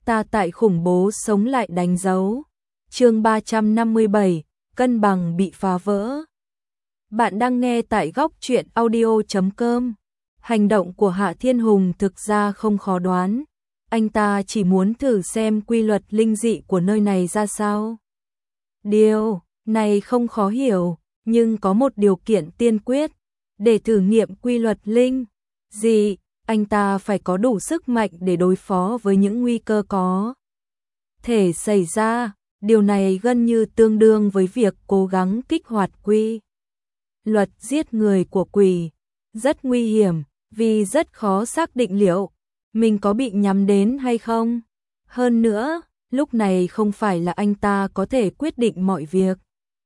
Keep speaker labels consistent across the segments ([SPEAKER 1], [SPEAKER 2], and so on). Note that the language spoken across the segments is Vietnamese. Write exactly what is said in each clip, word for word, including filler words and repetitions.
[SPEAKER 1] ta tại khủng bố sống lại đánh dấu. Chương ba trăm năm mươi bảy, cân bằng bị phá vỡ. Bạn đang nghe tại góc truyện audio chấm com. Hành động của Hạ Thiên Hùng thực ra không khó đoán. Anh ta chỉ muốn thử xem quy luật linh dị của nơi này ra sao. Điều này không khó hiểu, nhưng có một điều kiện tiên quyết. Để thử nghiệm quy luật linh dị, anh ta phải có đủ sức mạnh để đối phó với những nguy cơ có thể xảy ra. Điều này gần như tương đương với việc cố gắng kích hoạt quy luật giết người của quỷ. Rất nguy hiểm, vì rất khó xác định liệu mình có bị nhắm đến hay không. Hơn nữa, lúc này không phải là anh ta có thể quyết định mọi việc.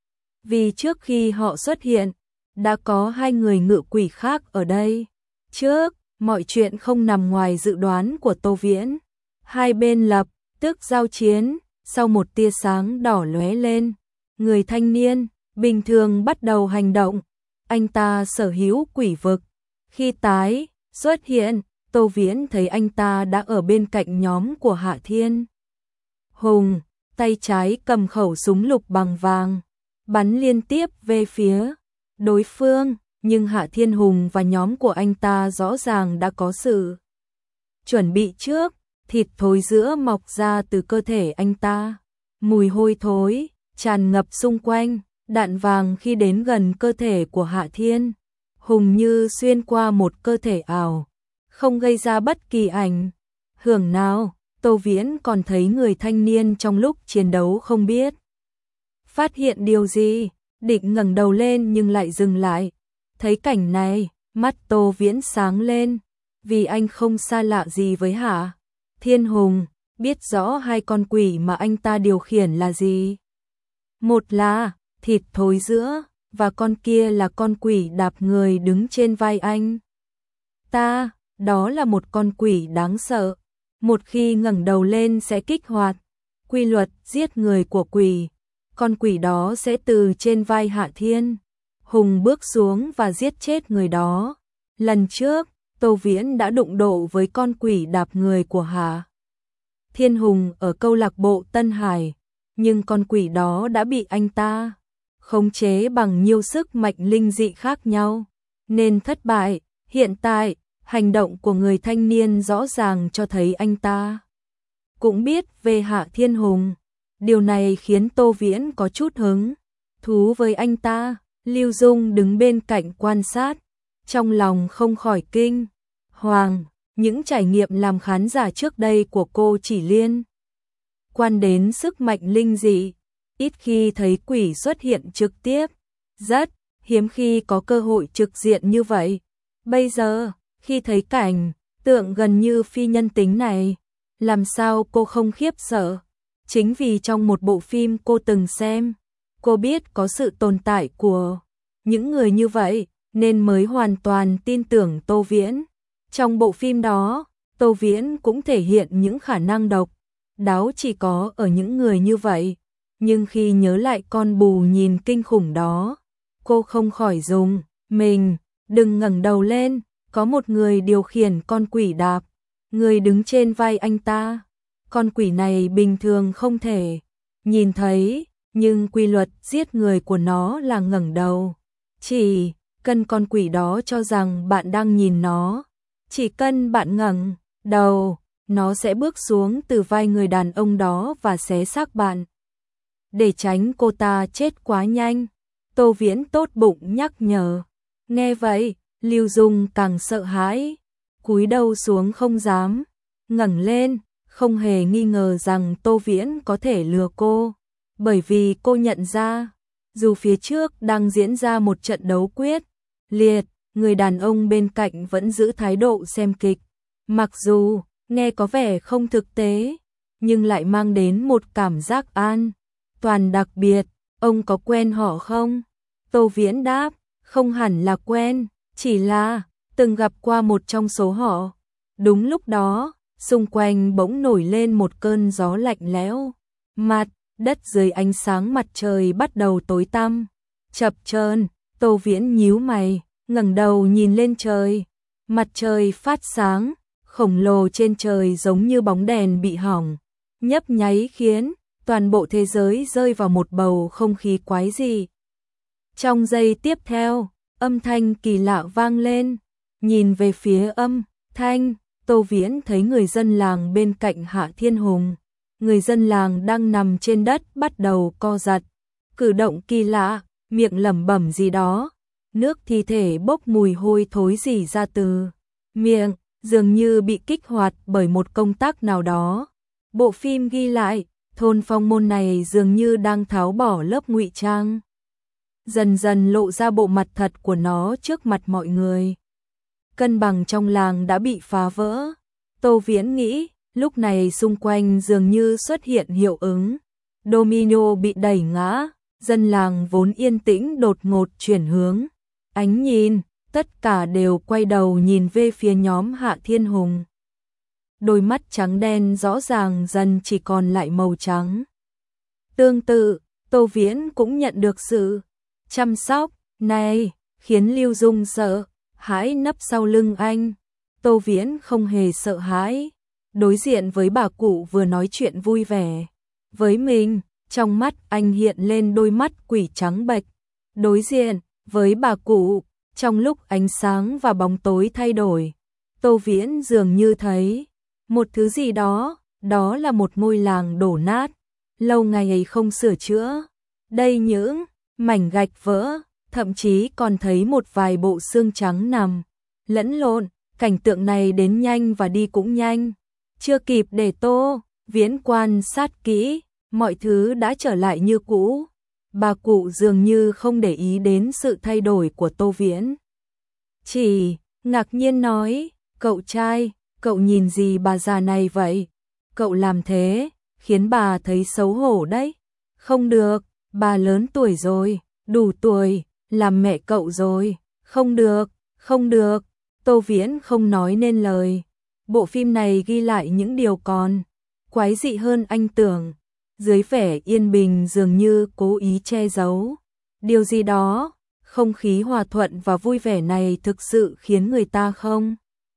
[SPEAKER 1] Vì trước khi họ xuất hiện, đã có hai người ngự quỷ khác ở đây. Trước, mọi chuyện không nằm ngoài dự đoán của Tô Viễn. Hai bên lập tức giao chiến, sau một tia sáng đỏ lóe lên. Người thanh niên, bình thường bắt đầu hành động. Anh ta sở hữu quỷ vực. Khi tái xuất hiện, Tô Viễn thấy anh ta đã ở bên cạnh nhóm của Hạ Thiên Hùng, tay trái cầm khẩu súng lục bằng vàng, bắn liên tiếp về phía đối phương, nhưng Hạ Thiên Hùng và nhóm của anh ta rõ ràng đã có sự chuẩn bị trước. Thịt thối giữa mọc ra từ cơ thể anh ta, mùi hôi thối tràn ngập xung quanh. Đạn vàng khi đến gần cơ thể của Hạ Thiên Hùng như xuyên qua một cơ thể ảo, không gây ra bất kỳ ảnh hưởng nào. Tô Viễn còn thấy người thanh niên trong lúc chiến đấu không biết phát hiện điều gì, định ngẩng đầu lên nhưng lại dừng lại. Thấy cảnh này, mắt Tô Viễn sáng lên, vì anh không xa lạ gì với Hạ Thiên Hùng, biết rõ hai con quỷ mà anh ta điều khiển là gì. Một là thịt thối giữa, và con kia là con quỷ đạp người đứng trên vai anh ta. Đó là một con quỷ đáng sợ. Một khi ngẩng đầu lên sẽ kích hoạt quy luật giết người của quỷ. Con quỷ đó sẽ từ trên vai Hạ Thiên Hùng bước xuống và giết chết người đó. Lần trước, Tô Viễn đã đụng độ với con quỷ đạp người của Hạ Thiên Hùng ở câu lạc bộ Tân Hải, nhưng con quỷ đó đã bị anh ta khống chế bằng nhiều sức mạnh linh dị khác nhau, nên thất bại. Hiện tại, hành động của người thanh niên rõ ràng cho thấy anh ta cũng biết về Hạ Thiên Hùng. Điều này khiến Tô Viễn có chút hứng thú với anh ta. Lưu Dung đứng bên cạnh quan sát, trong lòng không khỏi kinh hoàng. Những trải nghiệm làm khán giả trước đây của cô chỉ liên quan đến sức mạnh linh dị, ít khi thấy quỷ xuất hiện trực tiếp, rất hiếm khi có cơ hội trực diện như vậy. Bây giờ, khi thấy cảnh tượng gần như phi nhân tính này, làm sao cô không khiếp sợ? Chính vì trong một bộ phim cô từng xem, cô biết có sự tồn tại của những người như vậy, nên mới hoàn toàn tin tưởng Tô Viễn. Trong bộ phim đó, Tô Viễn cũng thể hiện những khả năng độc đáo chỉ có ở những người như vậy. Nhưng khi nhớ lại con bù nhìn kinh khủng đó, cô không khỏi dùng mình. Đừng ngẩng đầu lên, có một người điều khiển con quỷ đạp người đứng trên vai anh ta. Con quỷ này bình thường không thể nhìn thấy, nhưng quy luật giết người của nó là ngẩng đầu. Chỉ cần con quỷ đó cho rằng bạn đang nhìn nó, chỉ cần bạn ngẩng đầu, nó sẽ bước xuống từ vai người đàn ông đó và xé xác bạn. Để tránh cô ta chết quá nhanh, Tô Viễn tốt bụng nhắc nhở. Nghe vậy, Lưu Dung càng sợ hãi, cúi đầu xuống không dám ngẩng lên, không hề nghi ngờ rằng Tô Viễn có thể lừa cô, bởi vì cô nhận ra, dù phía trước đang diễn ra một trận đấu quyết liệt, người đàn ông bên cạnh vẫn giữ thái độ xem kịch. Mặc dù nghe có vẻ không thực tế, nhưng lại mang đến một cảm giác an toàn đặc biệt. Ông có quen họ không? Tô Viễn đáp, không hẳn là quen, chỉ là từng gặp qua một trong số họ. Đúng lúc đó, xung quanh bỗng nổi lên một cơn gió lạnh lẽo. Mặt đất dưới ánh sáng mặt trời bắt đầu tối tăm, chập chờn. Tô Viễn nhíu mày, ngẩng đầu nhìn lên trời. Mặt trời phát sáng, khổng lồ trên trời giống như bóng đèn bị hỏng, nhấp nháy khiến toàn bộ thế giới rơi vào một bầu không khí quái dị. Trong giây tiếp theo, âm thanh kỳ lạ vang lên, nhìn về phía âm thanh, Tô Viễn thấy người dân làng bên cạnh Hạ Thiên Hùng. Người dân làng đang nằm trên đất bắt đầu co giật, cử động kỳ lạ, miệng lẩm bẩm gì đó, nước thi thể bốc mùi hôi thối rỉ ra từ miệng, dường như bị kích hoạt bởi một công tắc nào đó. Bộ phim ghi lại, thôn Phong Môn này dường như đang tháo bỏ lớp ngụy trang, dần dần lộ ra bộ mặt thật của nó trước mặt mọi người. Cân bằng trong làng đã bị phá vỡ. Tô Viễn nghĩ, lúc này xung quanh dường như xuất hiện hiệu ứng domino bị đẩy ngã, dân làng vốn yên tĩnh đột ngột chuyển hướng. Ánh nhìn, tất cả đều quay đầu nhìn về phía nhóm Hạ Thiên Hùng. Đôi mắt trắng đen rõ ràng dần chỉ còn lại màu trắng. Tương tự, Tô Viễn cũng nhận được sự chăm sóc này, khiến Lưu Dung sợ hãi nấp sau lưng anh. Tô Viễn không hề sợ hãi, đối diện với bà cụ vừa nói chuyện vui vẻ với mình, trong mắt anh hiện lên đôi mắt quỷ trắng bệch. Đối diện với bà cụ, trong lúc ánh sáng và bóng tối thay đổi, Tô Viễn dường như thấy một thứ gì đó, đó là một ngôi làng đổ nát, lâu ngày ấy không sửa chữa. Đây những mảnh gạch vỡ, thậm chí còn thấy một vài bộ xương trắng nằm lẫn lộn. Cảnh tượng này đến nhanh và đi cũng nhanh, chưa kịp để Tô Viễn quan sát kỹ, mọi thứ đã trở lại như cũ. Bà cụ dường như không để ý đến sự thay đổi của Tô Viễn, chỉ ngạc nhiên nói, cậu trai, cậu nhìn gì bà già này vậy? Cậu làm thế, khiến bà thấy xấu hổ đấy. Không được, bà lớn tuổi rồi, đủ tuổi, làm mẹ cậu rồi. Không được, không được. Tô Viễn không nói nên lời. Bộ phim này ghi lại những điều còn quái dị hơn anh tưởng. Dưới vẻ yên bình dường như cố ý che giấu điều gì đó, không khí hòa thuận và vui vẻ này thực sự khiến người ta không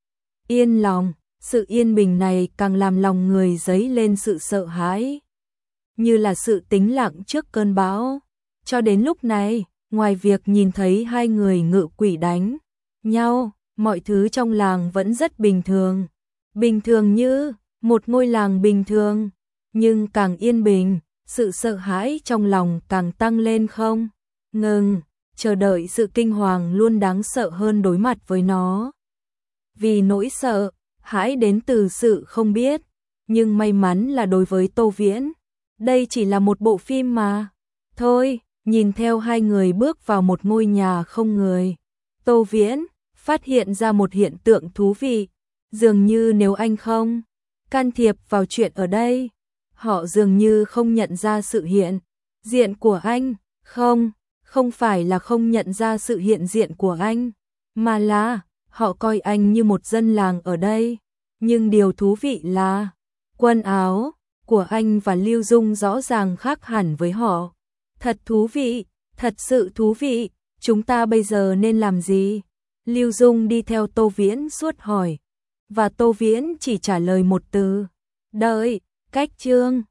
[SPEAKER 1] yên lòng. Sự yên bình này càng làm lòng người dấy lên sự sợ hãi, như là sự tĩnh lặng trước cơn bão. Cho đến lúc này, ngoài việc nhìn thấy hai người ngự quỷ đánh nhau, mọi thứ trong làng vẫn rất bình thường. Bình thường như một ngôi làng bình thường, nhưng càng yên bình, sự sợ hãi trong lòng càng tăng lên không ngừng, chờ đợi sự kinh hoàng luôn đáng sợ hơn đối mặt với nó. Vì nỗi sợ hãi đến từ sự không biết, nhưng may mắn là đối với Tô Viễn, đây chỉ là một bộ phim mà. Thôi, nhìn theo hai người bước vào một ngôi nhà không người, Tô Viễn phát hiện ra một hiện tượng thú vị. Dường như nếu anh không can thiệp vào chuyện ở đây, họ dường như không nhận ra sự hiện diện của anh. Không, không phải là không nhận ra sự hiện diện của anh, mà là họ coi anh như một dân làng ở đây. Nhưng điều thú vị là quần áo của anh và Lưu Dung rõ ràng khác hẳn với họ. Thật thú vị, thật sự thú vị. Chúng ta bây giờ nên làm gì? Lưu Dung đi theo Tô Viễn suốt hỏi, và Tô Viễn chỉ trả lời một từ: đợi. Cách chương